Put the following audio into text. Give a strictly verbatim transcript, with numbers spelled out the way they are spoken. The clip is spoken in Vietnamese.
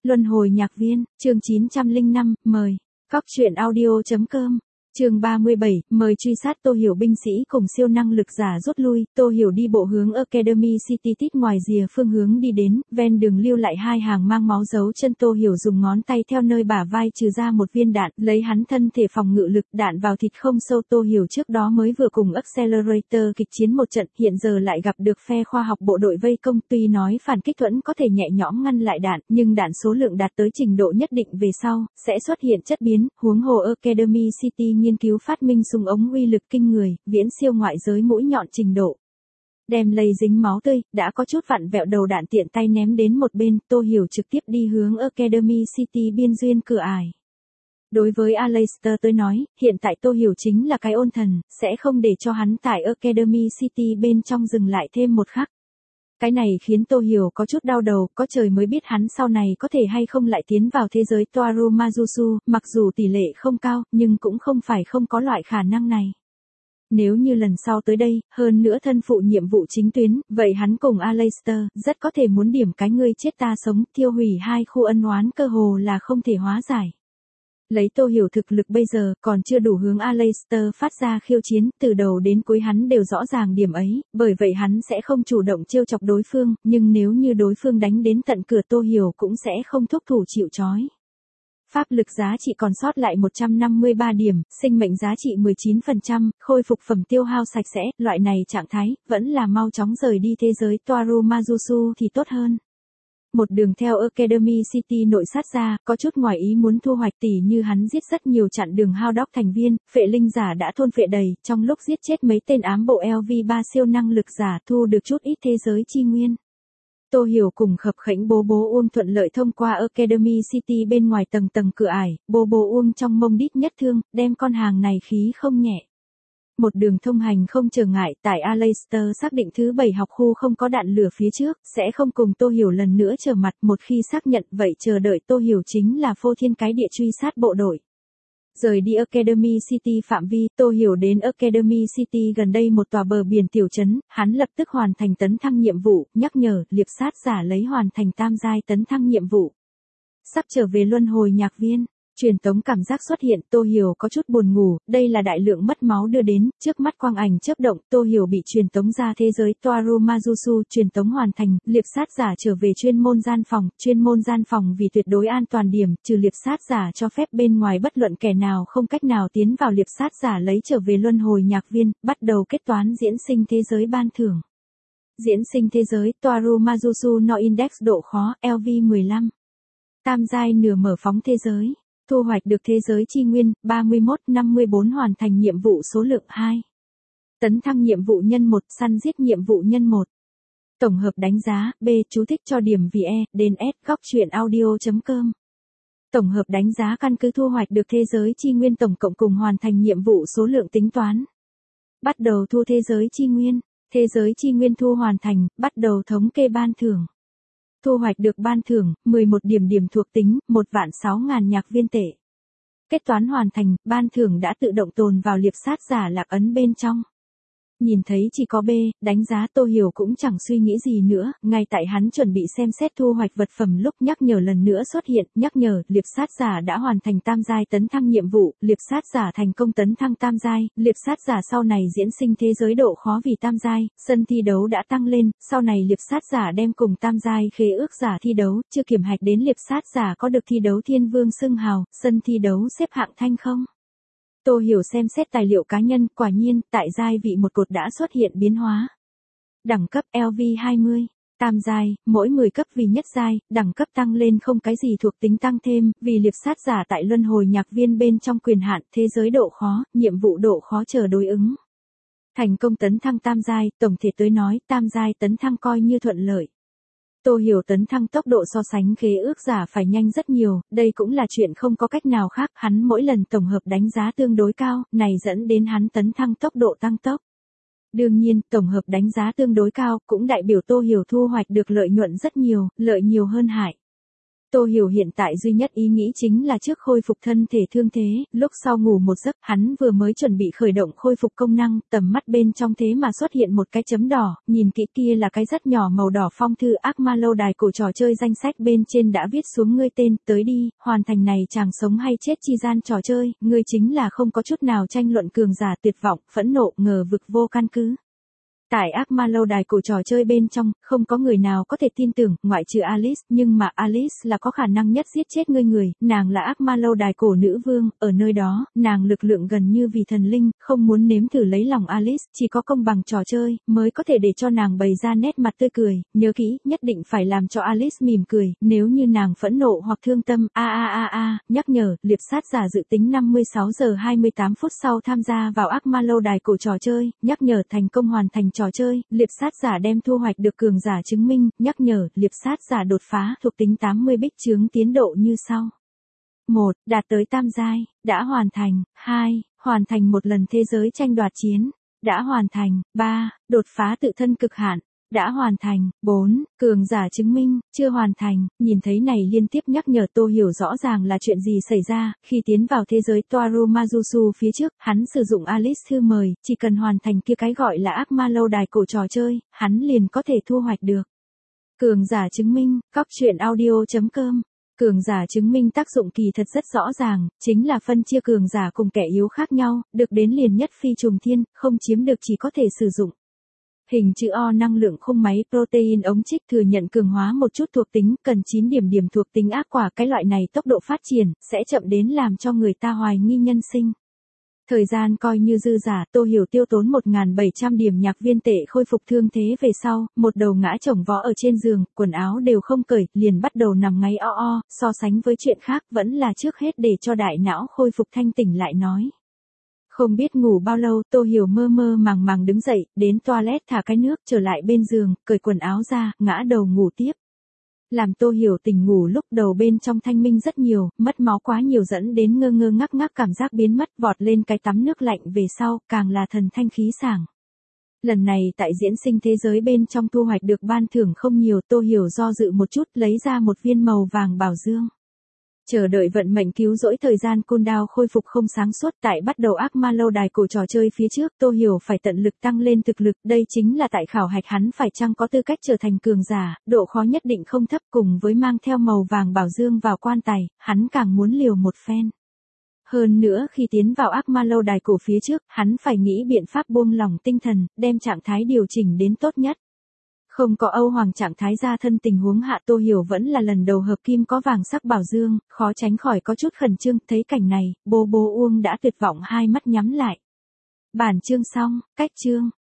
Luân hồi nhạc viên, chương chín trăm lẻ năm, mời. Cóc truyện audio chấm com. Chương ba mươi bảy, mời truy sát Tô Hiểu binh sĩ cùng siêu năng lực giả rút lui, Tô Hiểu đi bộ hướng Academy City tít ngoài rìa phương hướng đi đến, ven đường lưu lại hai hàng mang máu dấu chân. Tô Hiểu dùng ngón tay theo nơi bả vai trừ ra một viên đạn, lấy hắn thân thể phòng ngự lực, đạn vào thịt không sâu. Tô Hiểu trước đó mới vừa cùng Accelerator kịch chiến một trận, hiện giờ lại gặp được phe khoa học bộ đội vây công. Tuy nói phản kích thuẫn có thể nhẹ nhõm ngăn lại đạn, nhưng đạn số lượng đạt tới trình độ nhất định về sau, sẽ xuất hiện chất biến, huống hồ Academy City nghiên cứu phát minh súng ống uy lực kinh người, viễn siêu ngoại giới mũi nhọn trình độ. Đem lây dính máu tươi, đã có chút vặn vẹo đầu đạn tiện tay ném đến một bên. Tô Hiểu trực tiếp đi hướng Academy City biên duyên cửa ải. Đối với Aleister tới nói, hiện tại Tô Hiểu chính là cái ôn thần, sẽ không để cho hắn tại Academy City bên trong dừng lại thêm một khắc. Cái này khiến Tô Hiểu có chút đau đầu, có trời mới biết hắn sau này có thể hay không lại tiến vào thế giới Toaru Mazusu, mặc dù tỷ lệ không cao, nhưng cũng không phải không có loại khả năng này. Nếu như lần sau tới đây, hơn nữa thân phụ nhiệm vụ chính tuyến, vậy hắn cùng Aleister, rất có thể muốn điểm cái ngươi chết ta sống, thiêu hủy hai khu ân oán cơ hồ là không thể hóa giải. Lấy Tô Hiểu thực lực bây giờ, còn chưa đủ hướng Aleister phát ra khiêu chiến, từ đầu đến cuối hắn đều rõ ràng điểm ấy, bởi vậy hắn sẽ không chủ động trêu chọc đối phương, nhưng nếu như đối phương đánh đến tận cửa Tô Hiểu cũng sẽ không thúc thủ chịu trói. Pháp lực giá trị còn sót lại một trăm năm mươi ba điểm, sinh mệnh giá trị mười chín phần trăm, khôi phục phẩm tiêu hao sạch sẽ, loại này trạng thái, vẫn là mau chóng rời đi thế giới Toaru Mazusu thì tốt hơn. Một đường theo Academy City nội sát ra, có chút ngoài ý muốn thu hoạch tỉ như hắn giết rất nhiều chặn đường hao đốc thành viên, phệ linh giả đã thôn phệ đầy, trong lúc giết chết mấy tên ám bộ L V ba siêu năng lực giả thu được chút ít thế giới chi nguyên. Tô Hiểu cùng Khập Khễnh Bố Bố Uông thuận lợi thông qua Academy City bên ngoài tầng tầng cửa ải, Bố Bố Uông trong mông đít nhất thương, đem con hàng này khí không nhẹ. Một đường thông hành không trở ngại, tại Aleister xác định thứ bảy học khu không có đạn lửa phía trước, sẽ không cùng Tô Hiểu lần nữa trở mặt. Một khi xác nhận vậy chờ đợi Tô Hiểu chính là phô thiên cái địa truy sát bộ đội. Rời đi Academy City phạm vi, Tô Hiểu đến Academy City gần đây một tòa bờ biển tiểu trấn, hắn lập tức hoàn thành tấn thăng nhiệm vụ, nhắc nhở, liệp sát giả lấy hoàn thành tam giai tấn thăng nhiệm vụ. Sắp trở về luân hồi nhạc viên. Truyền tống cảm giác xuất hiện, Tô Hiểu có chút buồn ngủ, đây là đại lượng mất máu đưa đến, trước mắt quang ảnh chớp động, Tô Hiểu bị truyền tống ra thế giới Toaru Mazusu, truyền tống hoàn thành, liệp sát giả trở về chuyên môn gian phòng, chuyên môn gian phòng vì tuyệt đối an toàn điểm, trừ liệp sát giả cho phép bên ngoài bất luận kẻ nào không cách nào tiến vào liệp sát giả lấy trở về luân hồi nhạc viên, bắt đầu kết toán diễn sinh thế giới ban thưởng. Diễn sinh thế giới Toaru Mazusu No Index độ khó, L V mười lăm. Tam giai nửa mở phóng thế giới. Thu hoạch được thế giới chi nguyên, ba mươi mốt năm mươi bốn hoàn thành nhiệm vụ số lượng hai. Tấn thăng nhiệm vụ nhân một, săn giết nhiệm vụ nhân một. Tổng hợp đánh giá, B, chú thích cho điểm vì E, đến S, góc truyện audio chấm com. Tổng hợp đánh giá căn cứ thu hoạch được thế giới chi nguyên tổng cộng cùng hoàn thành nhiệm vụ số lượng tính toán. Bắt đầu thu thế giới chi nguyên, thế giới chi nguyên thu hoàn thành, bắt đầu thống kê ban thưởng. Thu hoạch được ban thưởng, mười một điểm điểm thuộc tính, một vạn sáu ngàn nhạc viên tệ. Kết toán hoàn thành, ban thưởng đã tự động tồn vào liệp sát giả lạc ấn bên trong. Nhìn thấy chỉ có B, đánh giá Tô Hiểu cũng chẳng suy nghĩ gì nữa, ngay tại hắn chuẩn bị xem xét thu hoạch vật phẩm lúc nhắc nhở lần nữa xuất hiện, nhắc nhở, liệp sát giả đã hoàn thành tam giai tấn thăng nhiệm vụ, liệp sát giả thành công tấn thăng tam giai, liệp sát giả sau này diễn sinh thế giới độ khó vì tam giai, sân thi đấu đã tăng lên, sau này liệp sát giả đem cùng tam giai khế ước giả thi đấu, chưa kiểm hạch đến liệp sát giả có được thi đấu thiên vương xưng hào, sân thi đấu xếp hạng thanh không. Tô Hiểu xem xét tài liệu cá nhân, quả nhiên, tại giai vị một cột đã xuất hiện biến hóa. Đẳng cấp L V hai mươi, tam giai, mỗi mười cấp vì nhất giai, đẳng cấp tăng lên không cái gì thuộc tính tăng thêm, vì liệp sát giả tại luân hồi nhạc viên bên trong quyền hạn, thế giới độ khó, nhiệm vụ độ khó chờ đối ứng. Thành công tấn thăng tam giai, tổng thể tới nói, tam giai tấn thăng coi như thuận lợi. Tô Hiểu tấn thăng tốc độ so sánh khế ước giả phải nhanh rất nhiều, đây cũng là chuyện không có cách nào khác, hắn mỗi lần tổng hợp đánh giá tương đối cao, này dẫn đến hắn tấn thăng tốc độ tăng tốc. Đương nhiên, tổng hợp đánh giá tương đối cao, cũng đại biểu Tô Hiểu thu hoạch được lợi nhuận rất nhiều, lợi nhiều hơn hại. Tô Hiểu hiện tại duy nhất ý nghĩ chính là trước khôi phục thân thể thương thế, lúc sau ngủ một giấc, hắn vừa mới chuẩn bị khởi động khôi phục công năng, tầm mắt bên trong thế mà xuất hiện một cái chấm đỏ, nhìn kỹ kia là cái rất nhỏ màu đỏ phong thư ác ma lâu đài cổ trò chơi danh sách bên trên đã viết xuống ngươi tên, tới đi, hoàn thành này chàng sống hay chết chi gian trò chơi, ngươi chính là không có chút nào tranh luận cường giả tuyệt vọng, phẫn nộ, ngờ vực vô căn cứ. Tại ác ma lâu đài cổ trò chơi bên trong, không có người nào có thể tin tưởng, ngoại trừ Alice, nhưng mà Alice là có khả năng nhất giết chết ngươi người, nàng là ác ma lâu đài cổ nữ vương, ở nơi đó, nàng lực lượng gần như vì thần linh, không muốn nếm thử lấy lòng Alice, chỉ có công bằng trò chơi, mới có thể để cho nàng bày ra nét mặt tươi cười, nhớ kỹ, nhất định phải làm cho Alice mỉm cười, nếu như nàng phẫn nộ hoặc thương tâm, a a a a, nhắc nhở, liệp sát giả dự tính năm mươi sáu giờ hai mươi tám phút sau tham gia vào ác ma lâu đài cổ trò chơi, nhắc nhở thành công hoàn thành trò chơi, liệp sát giả đem thu hoạch được cường giả chứng minh, nhắc nhở, liệp sát giả đột phá, thuộc tính tám mươi bích chướng tiến độ như sau. một. Đạt tới tam giai, đã hoàn thành. hai. Hoàn thành một lần thế giới tranh đoạt chiến, đã hoàn thành. ba. Đột phá tự thân cực hạn, đã hoàn thành. bốn. Cường giả chứng minh, chưa hoàn thành. Nhìn thấy này liên tiếp nhắc nhở Tô Hiểu rõ ràng là chuyện gì xảy ra, khi tiến vào thế giới Toaru Majusu phía trước, hắn sử dụng Alice thư mời, chỉ cần hoàn thành kia cái gọi là ác ma lâu đài cổ trò chơi, hắn liền có thể thu hoạch được. Cường giả chứng minh, cóc truyện audio chấm com. Cường giả chứng minh tác dụng kỳ thật rất rõ ràng, chính là phân chia cường giả cùng kẻ yếu khác nhau, được đến liền nhất phi trùng thiên, không chiếm được chỉ có thể sử dụng. Hình chữ O năng lượng khung máy protein ống trích thừa nhận cường hóa một chút thuộc tính, cần chín điểm điểm thuộc tính ác quả, cái loại này tốc độ phát triển, sẽ chậm đến làm cho người ta hoài nghi nhân sinh. Thời gian coi như dư giả, Tô Hiểu tiêu tốn một nghìn bảy trăm điểm nhạc viên tệ khôi phục thương thế về sau, một đầu ngã chồng vó ở trên giường, quần áo đều không cởi, liền bắt đầu nằm ngáy o o, so sánh với chuyện khác vẫn là trước hết để cho đại não khôi phục thanh tỉnh lại nói. Không biết ngủ bao lâu, Tô Hiểu mơ mơ màng màng đứng dậy, đến toilet thả cái nước, trở lại bên giường, cởi quần áo ra, ngã đầu ngủ tiếp. Làm Tô Hiểu tỉnh ngủ lúc đầu bên trong thanh minh rất nhiều, mất máu quá nhiều dẫn đến ngơ ngơ ngắc ngắc cảm giác biến mất, vọt lên cái tắm nước lạnh về sau, càng là thần thanh khí sảng. Lần này tại diễn sinh thế giới bên trong thu hoạch được ban thưởng không nhiều, Tô Hiểu do dự một chút, lấy ra một viên màu vàng bảo dương. Chờ đợi vận mệnh cứu rỗi thời gian cooldown khôi phục không sáng suốt, tại bắt đầu ác ma lâu đài cổ trò chơi phía trước, Tô Hiểu phải tận lực tăng lên thực lực, đây chính là tại khảo hạch hắn phải chăng có tư cách trở thành cường giả, độ khó nhất định không thấp, cùng với mang theo màu vàng bảo dương vào quan tài, hắn càng muốn liều một phen. Hơn nữa khi tiến vào ác ma lâu đài cổ phía trước, hắn phải nghĩ biện pháp buông lỏng tinh thần, đem trạng thái điều chỉnh đến tốt nhất. Không có Âu Hoàng trạng thái ra thân tình huống hạ, Tô Hiểu vẫn là lần đầu hợp kim có vàng sắc bảo dương, khó tránh khỏi có chút khẩn trương, thấy cảnh này, bố bố Uông đã tuyệt vọng hai mắt nhắm lại. Bản chương xong, cách chương.